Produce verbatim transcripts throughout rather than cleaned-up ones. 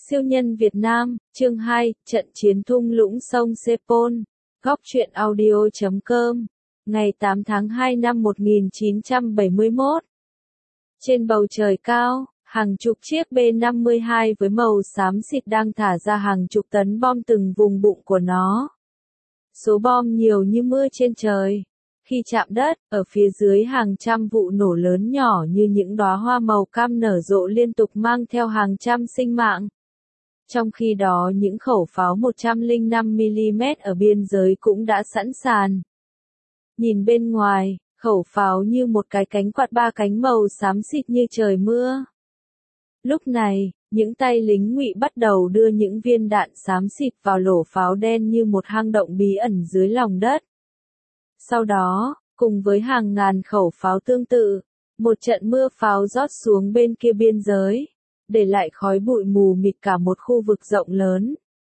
Siêu nhân Việt Nam, chương hai, trận chiến thung lũng sông Sepol, góc truyện audio chấm com, ngày tám tháng hai năm một nghìn chín trăm bảy mươi mốt. Trên bầu trời cao, hàng chục chiếc B năm mươi hai với màu xám xịt đang thả ra hàng chục tấn bom từng vùng bụng của nó. Số bom nhiều như mưa trên trời. Khi chạm đất, ở phía dưới hàng trăm vụ nổ lớn nhỏ như những đóa hoa màu cam nở rộ liên tục mang theo hàng trăm sinh mạng. Trong khi đó những khẩu pháo một trăm lẻ năm mi-li-mét ở biên giới cũng đã sẵn sàng. Nhìn bên ngoài, khẩu pháo như một cái cánh quạt ba cánh màu xám xịt như trời mưa. Lúc này, những tay lính Ngụy bắt đầu đưa những viên đạn xám xịt vào lỗ pháo đen như một hang động bí ẩn dưới lòng đất. Sau đó, cùng với hàng ngàn khẩu pháo tương tự, một trận mưa pháo rót xuống bên kia biên giới, để lại khói bụi mù mịt cả một khu vực rộng lớn.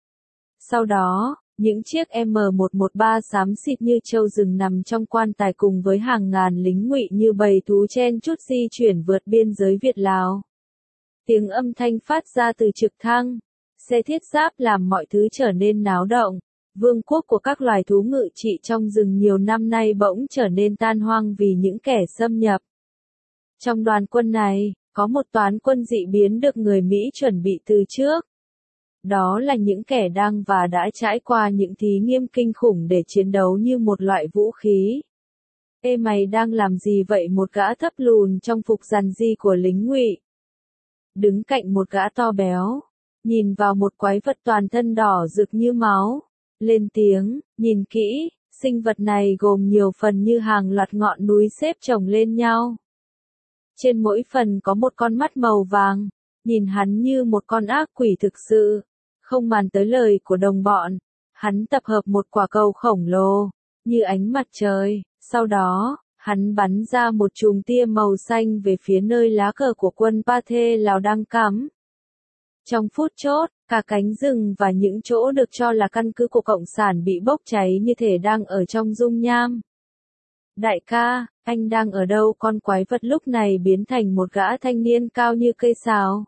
Sau đó, những chiếc M một một ba xám xịt như trâu rừng nằm trong quan tài cùng với hàng ngàn lính Ngụy như bầy thú chen chúc di chuyển vượt biên giới Việt-Lào. Tiếng âm thanh phát ra từ trực thăng, xe thiết giáp làm mọi thứ trở nên náo động. Vương quốc của các loài thú ngự trị trong rừng nhiều năm nay bỗng trở nên tan hoang vì những kẻ xâm nhập. Trong đoàn quân này, có một toán quân dị biến được người Mỹ chuẩn bị từ trước. Đó là những kẻ đang và đã trải qua những thí nghiệm kinh khủng để chiến đấu như một loại vũ khí. Ê mày đang làm gì vậy? Một gã thấp lùn trong phục rằn di của lính Ngụy đứng cạnh một gã to béo, nhìn vào một quái vật toàn thân đỏ rực như máu, lên tiếng, nhìn kỹ, sinh vật này gồm nhiều phần như hàng loạt ngọn núi xếp chồng lên nhau. Trên mỗi phần có một con mắt màu vàng, nhìn hắn như một con ác quỷ thực sự. Không màng tới lời của đồng bọn, hắn tập hợp một quả cầu khổng lồ, như ánh mặt trời, sau đó, hắn bắn ra một chùm tia màu xanh về phía nơi lá cờ của quân Pathe Lào đang cắm. Trong phút chốc, cả cánh rừng và những chỗ được cho là căn cứ của Cộng sản bị bốc cháy như thể đang ở trong dung nham. Đại ca, anh đang ở đâu? Con quái vật lúc này biến thành một gã thanh niên cao như cây sào.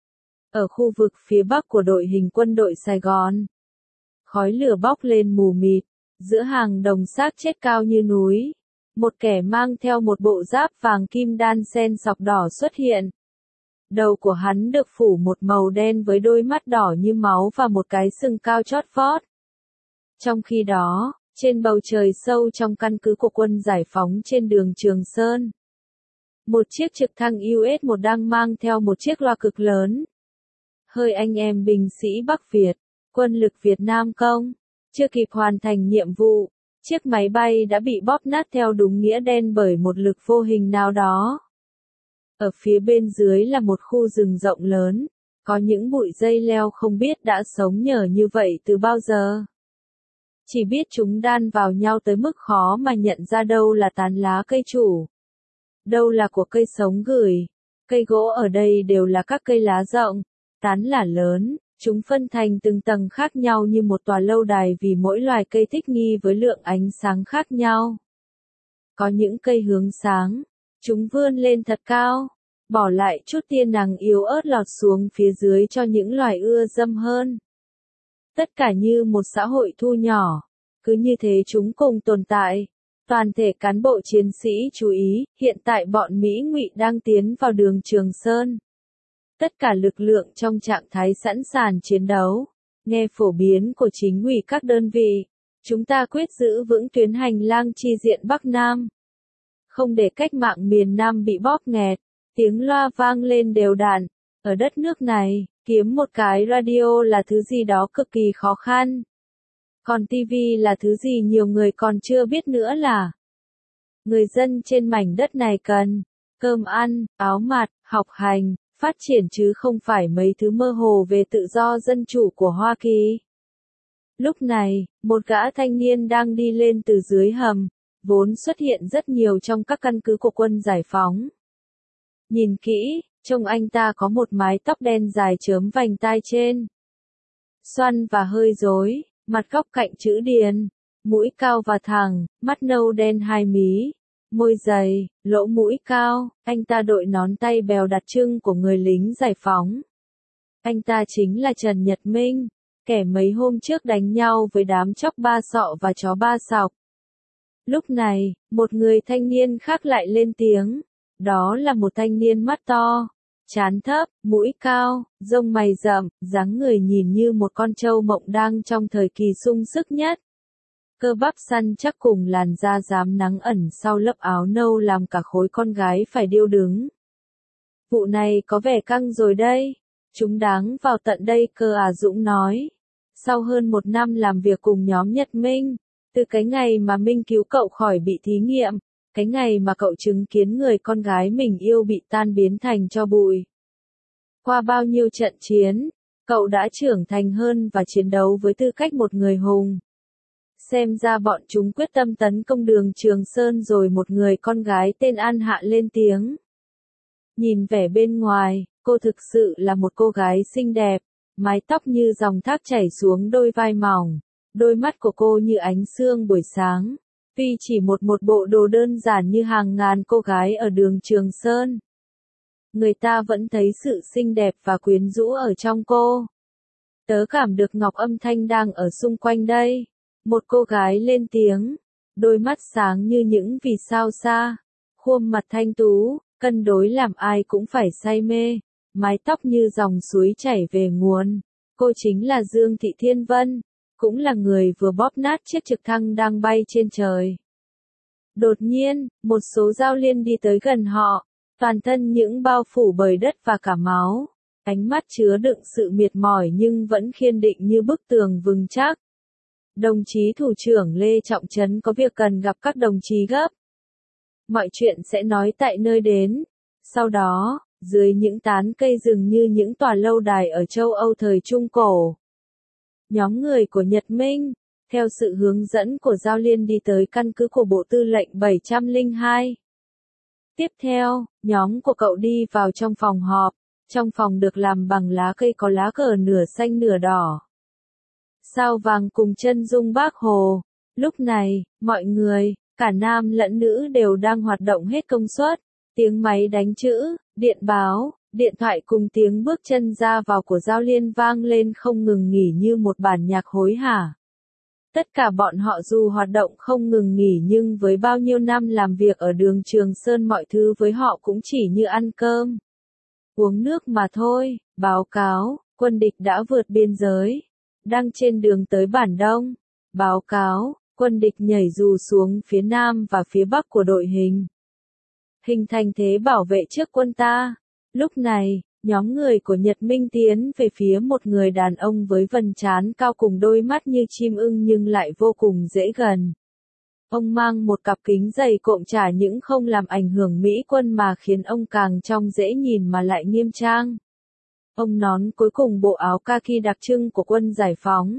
Ở khu vực phía bắc của đội hình quân đội Sài Gòn, khói lửa bốc lên mù mịt, giữa hàng đồng xác chết cao như núi, một kẻ mang theo một bộ giáp vàng kim đan xen sọc đỏ xuất hiện. Đầu của hắn được phủ một màu đen với đôi mắt đỏ như máu và một cái sừng cao chót vót. Trong khi đó, trên bầu trời sâu trong căn cứ của quân giải phóng trên đường Trường Sơn, một chiếc trực thăng U S một đang mang theo một chiếc loa cực lớn. Hơi anh em binh sĩ Bắc Việt, quân lực Việt Nam công, chưa kịp hoàn thành nhiệm vụ, chiếc máy bay đã bị bóp nát theo đúng nghĩa đen bởi một lực vô hình nào đó. Ở phía bên dưới là một khu rừng rộng lớn, có những bụi dây leo không biết đã sống nhờ như vậy từ bao giờ. Chỉ biết chúng đan vào nhau tới mức khó mà nhận ra đâu là tán lá cây chủ, đâu là của cây sống gửi. Cây gỗ ở đây đều là các cây lá rộng, tán là lớn, chúng phân thành từng tầng khác nhau như một tòa lâu đài vì mỗi loài cây thích nghi với lượng ánh sáng khác nhau. Có những cây hướng sáng, chúng vươn lên thật cao, bỏ lại chút tia nắng yếu ớt lọt xuống phía dưới cho những loài ưa dâm hơn. Tất cả như một xã hội thu nhỏ, cứ như thế chúng cùng tồn tại. Toàn thể cán bộ chiến sĩ chú ý, hiện tại bọn Mỹ Ngụy đang tiến vào đường Trường Sơn. Tất cả lực lượng trong trạng thái sẵn sàng chiến đấu. Nghe phổ biến của chính ủy các đơn vị, chúng ta quyết giữ vững tuyến hành lang chi diện Bắc Nam. Không để cách mạng miền Nam bị bóp nghẹt. Tiếng loa vang lên đều đặn. Ở đất nước này, kiếm một cái radio là thứ gì đó cực kỳ khó khăn. Còn ti vi là thứ gì nhiều người còn chưa biết nữa là. Người dân trên mảnh đất này cần cơm ăn, áo mặc, học hành, phát triển chứ không phải mấy thứ mơ hồ về tự do dân chủ của Hoa Kỳ. Lúc này, một gã thanh niên đang đi lên từ dưới hầm, vốn xuất hiện rất nhiều trong các căn cứ của quân giải phóng. Nhìn kỹ, trông anh ta có một mái tóc đen dài chớm vành tai trên, xoăn và hơi rối, mặt góc cạnh chữ điền, mũi cao và thẳng, mắt nâu đen hai mí, môi dày, lỗ mũi cao. Anh ta đội nón tay bèo đặc trưng của người lính giải phóng. Anh ta chính là Trần Nhật Minh, kẻ mấy hôm trước đánh nhau với đám chóc ba sọ và chó ba sọc. Lúc này, một người thanh niên khác lại lên tiếng. Đó là một thanh niên mắt to, trán thấp, mũi cao, rông mày rậm, dáng người nhìn như một con trâu mộng đang trong thời kỳ sung sức nhất. Cơ bắp săn chắc cùng làn da rám nắng ẩn sau lớp áo nâu làm cả khối con gái phải điêu đứng. Vụ này có vẻ căng rồi đây. Chúng đáng vào tận đây cơ à, Dũng nói. Sau hơn một năm làm việc cùng nhóm Nhật Minh, từ cái ngày mà Minh cứu cậu khỏi bị thí nghiệm, cái ngày mà cậu chứng kiến người con gái mình yêu bị tan biến thành tro bụi. Qua bao nhiêu trận chiến, cậu đã trưởng thành hơn và chiến đấu với tư cách một người hùng. Xem ra bọn chúng quyết tâm tấn công đường Trường Sơn rồi. Một người con gái tên An Hạ lên tiếng. Nhìn vẻ bên ngoài, cô thực sự là một cô gái xinh đẹp, mái tóc như dòng thác chảy xuống đôi vai mỏng, đôi mắt của cô như ánh sương buổi sáng. Tuy chỉ một một bộ đồ đơn giản như hàng ngàn cô gái ở đường Trường Sơn, người ta vẫn thấy sự xinh đẹp và quyến rũ ở trong cô. Tớ cảm được Ngọc Âm Thanh đang ở xung quanh đây. Một cô gái lên tiếng, đôi mắt sáng như những vì sao xa, khuôn mặt thanh tú, cân đối làm ai cũng phải say mê, mái tóc như dòng suối chảy về nguồn. Cô chính là Dương Thị Thiên Vân, cũng là người vừa bóp nát chiếc trực thăng đang bay trên trời. Đột nhiên, một số giao liên đi tới gần họ, toàn thân những bao phủ bởi đất và cả máu, ánh mắt chứa đựng sự mệt mỏi nhưng vẫn kiên định như bức tường vững chắc. Đồng chí thủ trưởng Lê Trọng Trấn có việc cần gặp các đồng chí gấp. Mọi chuyện sẽ nói tại nơi đến. Sau đó, dưới những tán cây rừng như những tòa lâu đài ở châu Âu thời Trung Cổ, nhóm người của Nhật Minh, theo sự hướng dẫn của Giao Liên đi tới căn cứ của Bộ Tư lệnh bảy trăm lẻ hai. Tiếp theo, nhóm của cậu đi vào trong phòng họp. Trong phòng được làm bằng lá cây có lá cờ nửa xanh nửa đỏ, sao vàng cùng chân dung Bác Hồ. Lúc này, mọi người, cả nam lẫn nữ đều đang hoạt động hết công suất. Tiếng máy đánh chữ, điện báo, điện thoại cùng tiếng bước chân ra vào của Giao Liên vang lên không ngừng nghỉ như một bản nhạc hối hả. Tất cả bọn họ dù hoạt động không ngừng nghỉ nhưng với bao nhiêu năm làm việc ở đường Trường Sơn mọi thứ với họ cũng chỉ như ăn cơm, uống nước mà thôi. Báo cáo, quân địch đã vượt biên giới, đang trên đường tới Bản Đông. Báo cáo, quân địch nhảy dù xuống phía nam và phía bắc của đội hình, hình thành thế bảo vệ trước quân ta. Lúc này, nhóm người của Nhật Minh tiến về phía một người đàn ông với vầng trán cao cùng đôi mắt như chim ưng nhưng lại vô cùng dễ gần. Ông mang một cặp kính dày cộm chả những không làm ảnh hưởng mỹ quân mà khiến ông càng trông dễ nhìn mà lại nghiêm trang. Ông nón cuối cùng bộ áo kaki đặc trưng của quân giải phóng.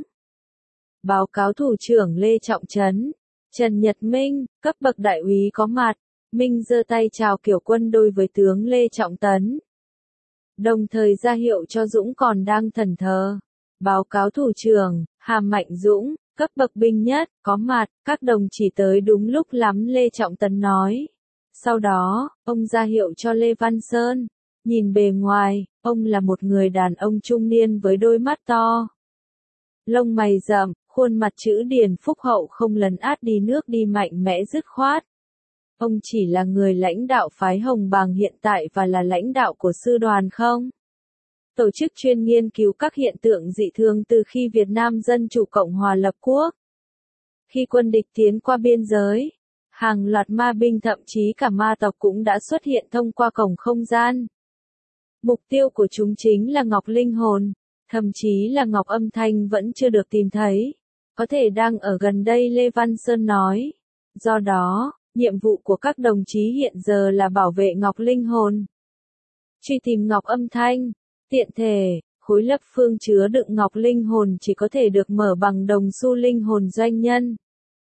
Báo cáo thủ trưởng Lê Trọng Trấn, Trần Nhật Minh, cấp bậc đại úy có mặt. Minh giơ tay chào kiểu quân đội với tướng Lê Trọng Tấn, đồng thời ra hiệu cho Dũng còn đang thẫn thờ. Báo cáo thủ trưởng, Hàm Mạnh Dũng, cấp bậc binh nhất, có mặt. Các đồng chỉ tới đúng lúc lắm, Lê Trọng Tấn nói. Sau đó, ông ra hiệu cho Lê Văn Sơn. Nhìn bề ngoài, ông là một người đàn ông trung niên với đôi mắt to, lông mày rậm, khuôn mặt chữ điển phúc hậu không lấn át đi nước đi mạnh mẽ dứt khoát. Ông chỉ là người lãnh đạo phái Hồng Bàng hiện tại và là lãnh đạo của sư đoàn không? Tổ chức chuyên nghiên cứu các hiện tượng dị thường từ khi Việt Nam Dân Chủ Cộng Hòa lập quốc. Khi quân địch tiến qua biên giới, hàng loạt ma binh thậm chí cả ma tộc cũng đã xuất hiện thông qua cổng không gian. Mục tiêu của chúng chính là Ngọc Linh Hồn, thậm chí là Ngọc Âm Thanh vẫn chưa được tìm thấy. Có thể đang ở gần đây, Lê Văn Sơn nói. Do đó, nhiệm vụ của các đồng chí hiện giờ là bảo vệ Ngọc Linh Hồn, truy tìm Ngọc Âm Thanh. Tiện thể, khối lập phương chứa đựng Ngọc Linh Hồn chỉ có thể được mở bằng đồng xu linh hồn doanh nhân.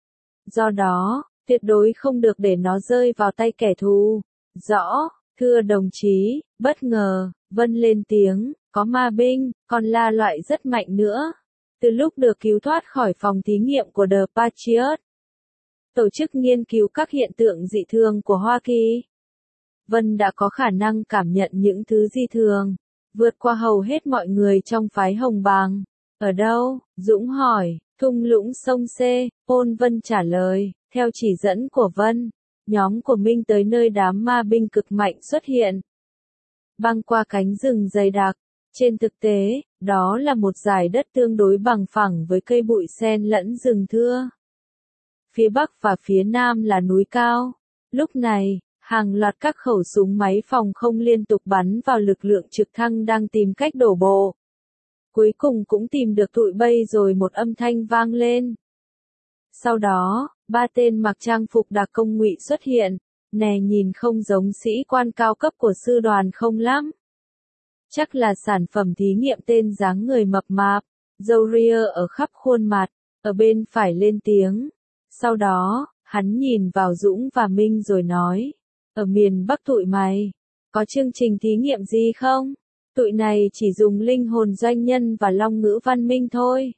Do đó, tuyệt đối không được để nó rơi vào tay kẻ thù. Rõ, thưa đồng chí. Bất ngờ, Vân lên tiếng, có ma binh, còn là loại rất mạnh nữa. Từ lúc được cứu thoát khỏi phòng thí nghiệm của The Patriot, tổ chức nghiên cứu các hiện tượng dị thường của Hoa Kỳ, Vân đã có khả năng cảm nhận những thứ dị thường. vượt qua hầu hết mọi người trong phái Hồng Bàng. Ở đâu? Dũng hỏi. Thung lũng sông C, Pôn Vân trả lời. Theo chỉ dẫn của Vân, nhóm của Minh tới nơi đám ma binh cực mạnh xuất hiện. Băng qua cánh rừng dày đặc. Trên thực tế, đó là một dải đất tương đối bằng phẳng với cây bụi xen lẫn rừng thưa. Phía bắc và phía nam là núi cao. Lúc này, hàng loạt các khẩu súng máy phòng không liên tục bắn vào lực lượng trực thăng đang tìm cách đổ bộ. Cuối cùng cũng tìm được tụi bay rồi một âm thanh vang lên. Sau đó, ba tên mặc trang phục đặc công ngụy xuất hiện, nè nhìn không giống sĩ quan cao cấp của sư đoàn không lắm. Chắc là sản phẩm thí nghiệm tên dáng người mập mạp, râu ria ở khắp khuôn mặt, ở bên phải lên tiếng. Sau đó, hắn nhìn vào Dũng và Minh rồi nói, ở miền Bắc tụi mày, có chương trình thí nghiệm gì không? Tụi này chỉ dùng linh hồn doanh nhân và long ngữ văn minh thôi.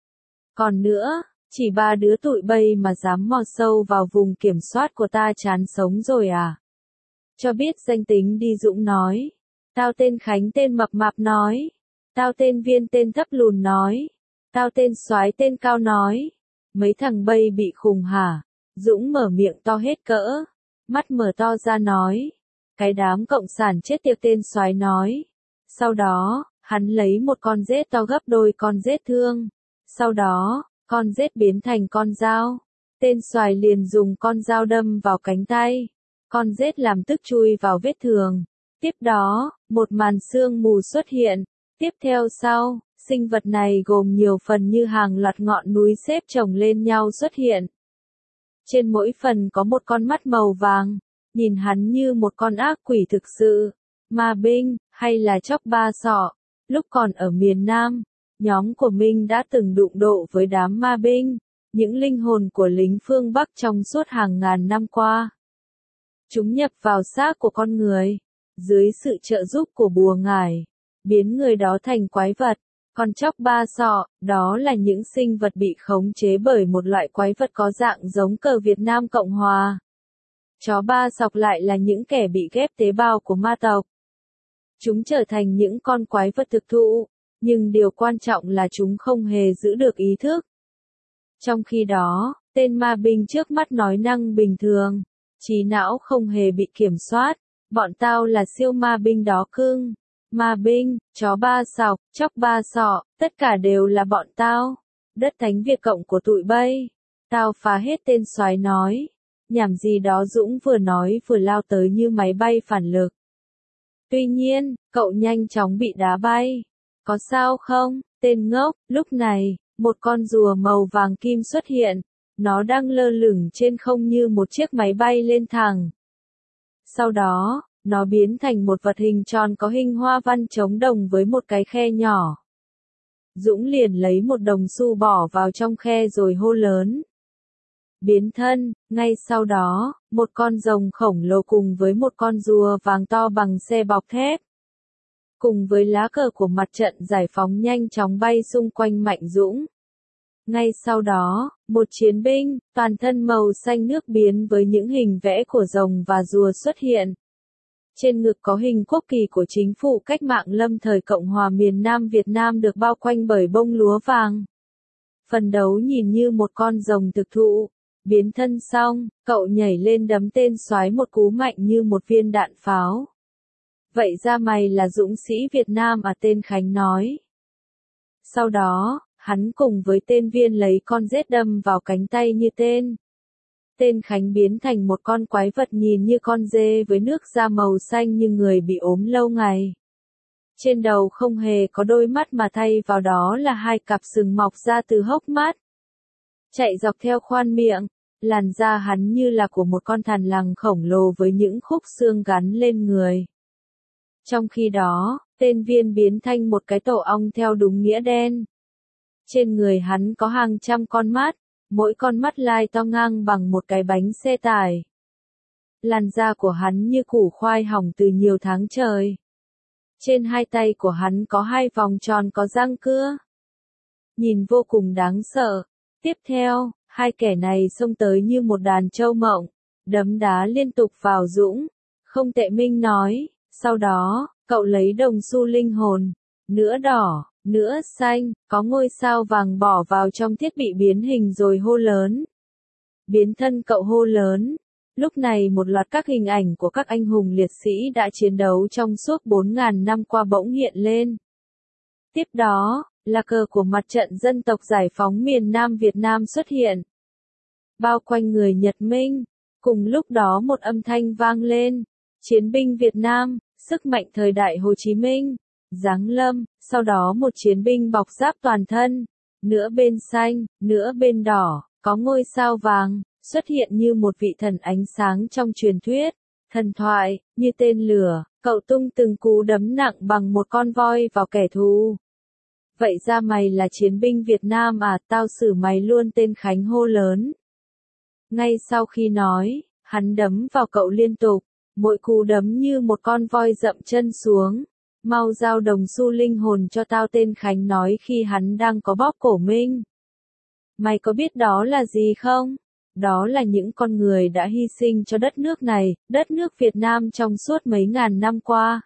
Còn nữa, chỉ ba đứa tụi bay mà dám mò sâu vào vùng kiểm soát của ta chán sống rồi à? Cho biết danh tính đi, Dũng nói. Tao tên Khánh tên mập mạp nói. Tao tên Viên tên thấp lùn nói. Tao tên Soái tên cao nói. Mấy thằng bay bị khùng hả? Dũng mở miệng to hết cỡ, mắt mở to ra nói. Cái đám cộng sản chết tiệt, tên Soái nói. Sau đó, hắn lấy một con rết to gấp đôi con rết thương. Sau đó, con rết biến thành con dao. Tên Soái liền dùng con dao đâm vào cánh tay. Con rết làm tức chui vào vết thương. Tiếp đó, một màn sương mù xuất hiện. Tiếp theo sau, sinh vật này gồm nhiều phần như hàng loạt ngọn núi xếp chồng lên nhau xuất hiện. Trên mỗi phần có một con mắt màu vàng, nhìn hắn như một con ác quỷ thực sự. Ma binh, hay là chóc ba sọ. Lúc còn ở miền Nam, nhóm của Minh đã từng đụng độ với đám ma binh, những linh hồn của lính phương Bắc trong suốt hàng ngàn năm qua. Chúng nhập vào xác của con người, dưới sự trợ giúp của bùa ngải, biến người đó thành quái vật. Con chóc ba sọ, đó là những sinh vật bị khống chế bởi một loại quái vật có dạng giống cờ Việt Nam Cộng Hòa. Chó ba sọc lại là những kẻ bị ghép tế bào của ma tộc. Chúng trở thành những con quái vật thực thụ, nhưng điều quan trọng là chúng không hề giữ được ý thức. Trong khi đó, tên ma binh trước mắt nói năng bình thường, trí não không hề bị kiểm soát. Bọn tao là siêu ma binh đó cưng. Ma binh, chó ba sọc, chóc ba sọ, tất cả đều là bọn tao. Đất thánh Việt Cộng của tụi bay. Tao phá hết, tên Soái nói. Nhảm gì đó, Dũng vừa nói vừa lao tới như máy bay phản lực. Tuy nhiên, cậu nhanh chóng bị đá bay. Có sao không, tên ngốc? Lúc này, một con rùa màu vàng kim xuất hiện. Nó đang lơ lửng trên không như một chiếc máy bay lên thẳng. Sau đó, nó biến thành một vật hình tròn có hình hoa văn trống đồng với một cái khe nhỏ. Dũng liền lấy một đồng xu bỏ vào trong khe rồi hô lớn. Biến thân. Ngay sau đó, một con rồng khổng lồ cùng với một con rùa vàng to bằng xe bọc thép, cùng với lá cờ của mặt trận giải phóng nhanh chóng bay xung quanh Mạnh Dũng. Ngay sau đó, một chiến binh, toàn thân màu xanh nước biến với những hình vẽ của rồng và rùa xuất hiện. Trên ngực có hình quốc kỳ của chính phủ cách mạng lâm thời Cộng hòa miền Nam Việt Nam được bao quanh bởi bông lúa vàng. Phần đấu nhìn như một con rồng thực thụ. Biến thân xong, cậu nhảy lên đấm tên Soái một cú mạnh như một viên đạn pháo. Vậy ra mày là dũng sĩ Việt Nam à, tên Khánh nói. Sau đó, hắn cùng với tên Viên lấy con rết đâm vào cánh tay như tên. Tên Khánh biến thành một con quái vật nhìn như con dê với nước da màu xanh như người bị ốm lâu ngày. Trên đầu không hề có đôi mắt mà thay vào đó là hai cặp sừng mọc ra từ hốc mắt. Chạy dọc theo khoang miệng, làn da hắn như là của một con thằn lằn khổng lồ với những khúc xương gắn lên người. Trong khi đó, tên Viên biến thành một cái tổ ong theo đúng nghĩa đen. Trên người hắn có hàng trăm con mắt, mỗi con mắt lai to ngang bằng một cái bánh xe tải. Làn da của hắn như củ khoai hỏng từ nhiều tháng trời. Trên hai tay của hắn có hai vòng tròn có răng cưa. Nhìn vô cùng đáng sợ. Tiếp theo, hai kẻ này xông tới như một đàn trâu mộng, đấm đá liên tục vào Dũng. Không tệ, Minh nói. Sau đó, cậu lấy đồng xu linh hồn, nửa đỏ, nửa xanh, có ngôi sao vàng bỏ vào trong thiết bị biến hình rồi hô lớn. Biến thân cậu hô lớn. Lúc này một loạt các hình ảnh của các anh hùng liệt sĩ đã chiến đấu trong suốt bốn nghìn năm qua bỗng hiện lên. Tiếp đó, là cờ của mặt trận dân tộc giải phóng miền Nam Việt Nam xuất hiện. Bao quanh người Nhật Minh, cùng lúc đó một âm thanh vang lên. Chiến binh Việt Nam, sức mạnh thời đại Hồ Chí Minh, giáng lâm, sau đó một chiến binh bọc giáp toàn thân, nửa bên xanh, nửa bên đỏ, có ngôi sao vàng, xuất hiện như một vị thần ánh sáng trong truyền thuyết, thần thoại, như tên lửa, cậu tung từng cú đấm nặng bằng một con voi vào kẻ thù. Vậy ra mày là chiến binh Việt Nam à, tao xử mày luôn, tên Khánh hô lớn. Ngay sau khi nói, hắn đấm vào cậu liên tục, mỗi cú đấm như một con voi dậm chân xuống. Mau giao đồng xu linh hồn cho tao, tên Khánh nói khi hắn đang có bóp cổ Minh. Mày có biết đó là gì không? Đó là những con người đã hy sinh cho đất nước này, đất nước Việt Nam trong suốt mấy ngàn năm qua.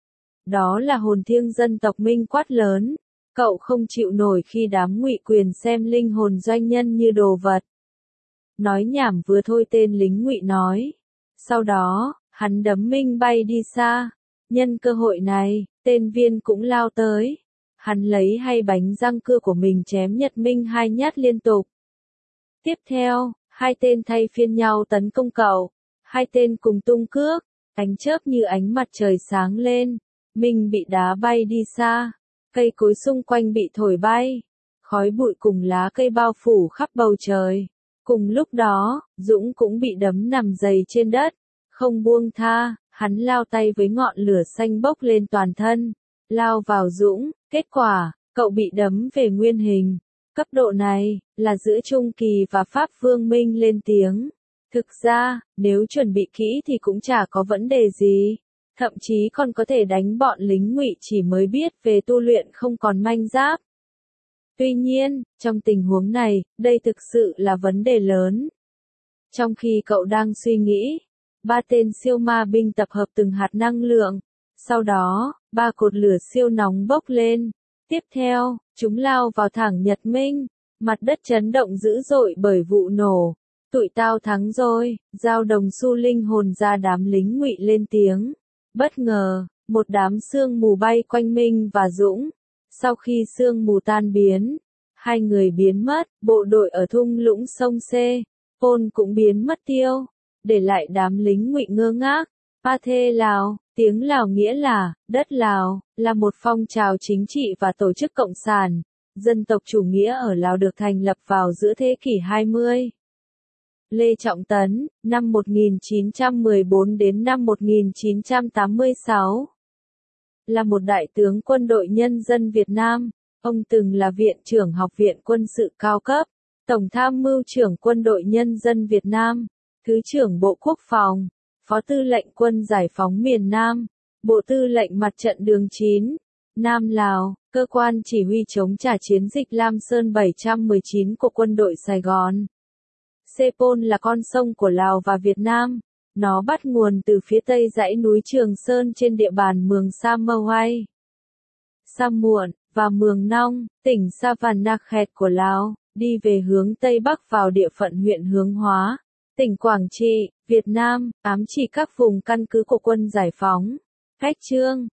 Đó là hồn thiêng dân tộc Minh quát lớn. Cậu không chịu nổi khi đám ngụy quyền xem linh hồn doanh nhân như đồ vật. Nói nhảm vừa thôi, tên lính ngụy nói. Sau đó, hắn đấm Minh bay đi xa. Nhân cơ hội này, tên Viên cũng lao tới. Hắn lấy hai bánh răng cưa của mình chém Nhật Minh hai nhát liên tục. Tiếp theo, hai tên thay phiên nhau tấn công cậu. Hai tên cùng tung cước, ánh chớp như ánh mặt trời sáng lên. Minh bị đá bay đi xa. Cây cối xung quanh bị thổi bay. Khói bụi cùng lá cây bao phủ khắp bầu trời. Cùng lúc đó, Dũng cũng bị đấm nằm dày trên đất. Không buông tha, hắn lao tay với ngọn lửa xanh bốc lên toàn thân. Lao vào Dũng, kết quả, cậu bị đấm về nguyên hình. Cấp độ này, là giữa Trung Kỳ và Pháp Vương Minh lên tiếng. Thực ra, nếu chuẩn bị kỹ thì cũng chả có vấn đề gì. Thậm chí còn có thể đánh bọn lính ngụy chỉ mới biết về tu luyện không còn manh giáp. Tuy nhiên, trong tình huống này, đây thực sự là vấn đề lớn. Trong khi cậu đang suy nghĩ, ba tên siêu ma binh tập hợp từng hạt năng lượng. Sau đó, ba cột lửa siêu nóng bốc lên. Tiếp theo, chúng lao vào thẳng Nhật Minh. Mặt đất chấn động dữ dội bởi vụ nổ. Tụi tao thắng rồi, giao đồng xu linh hồn ra, đám lính ngụy lên tiếng. Bất ngờ, một đám sương mù bay quanh Minh và Dũng. Sau khi sương mù tan biến, hai người biến mất, bộ đội ở thung lũng sông Xê Pôn cũng biến mất tiêu, để lại đám lính ngụy ngơ ngác. Pa Thê Lào, tiếng Lào nghĩa là, đất Lào, là một phong trào chính trị và tổ chức cộng sản, dân tộc chủ nghĩa ở Lào được thành lập vào giữa thế kỷ hai mươi. Lê Trọng Tấn, năm một nghìn chín trăm mười bốn đến năm một nghìn chín trăm tám mươi sáu, là một đại tướng quân đội nhân dân Việt Nam. Ông từng là Viện trưởng Học viện Quân sự cao cấp, Tổng tham mưu trưởng Quân đội Nhân dân Việt Nam, Thứ trưởng Bộ Quốc phòng, Phó Tư lệnh Quân Giải phóng miền Nam, Bộ Tư lệnh Mặt trận Đường chín, Nam Lào, Cơ quan Chỉ huy chống trả chiến dịch Lam Sơn bảy trăm mười chín của Quân đội Sài Gòn. Xê Pôn là con sông của Lào và Việt Nam. Nó bắt nguồn từ phía tây dãy núi Trường Sơn trên địa bàn Mường Sa Mơ Hoai, Sa Muộn, và Mường Nong, tỉnh Savannakhet của Lào, đi về hướng Tây Bắc vào địa phận huyện Hướng Hóa, tỉnh Quảng Trị, Việt Nam, ám chỉ các vùng căn cứ của quân giải phóng. Cách chương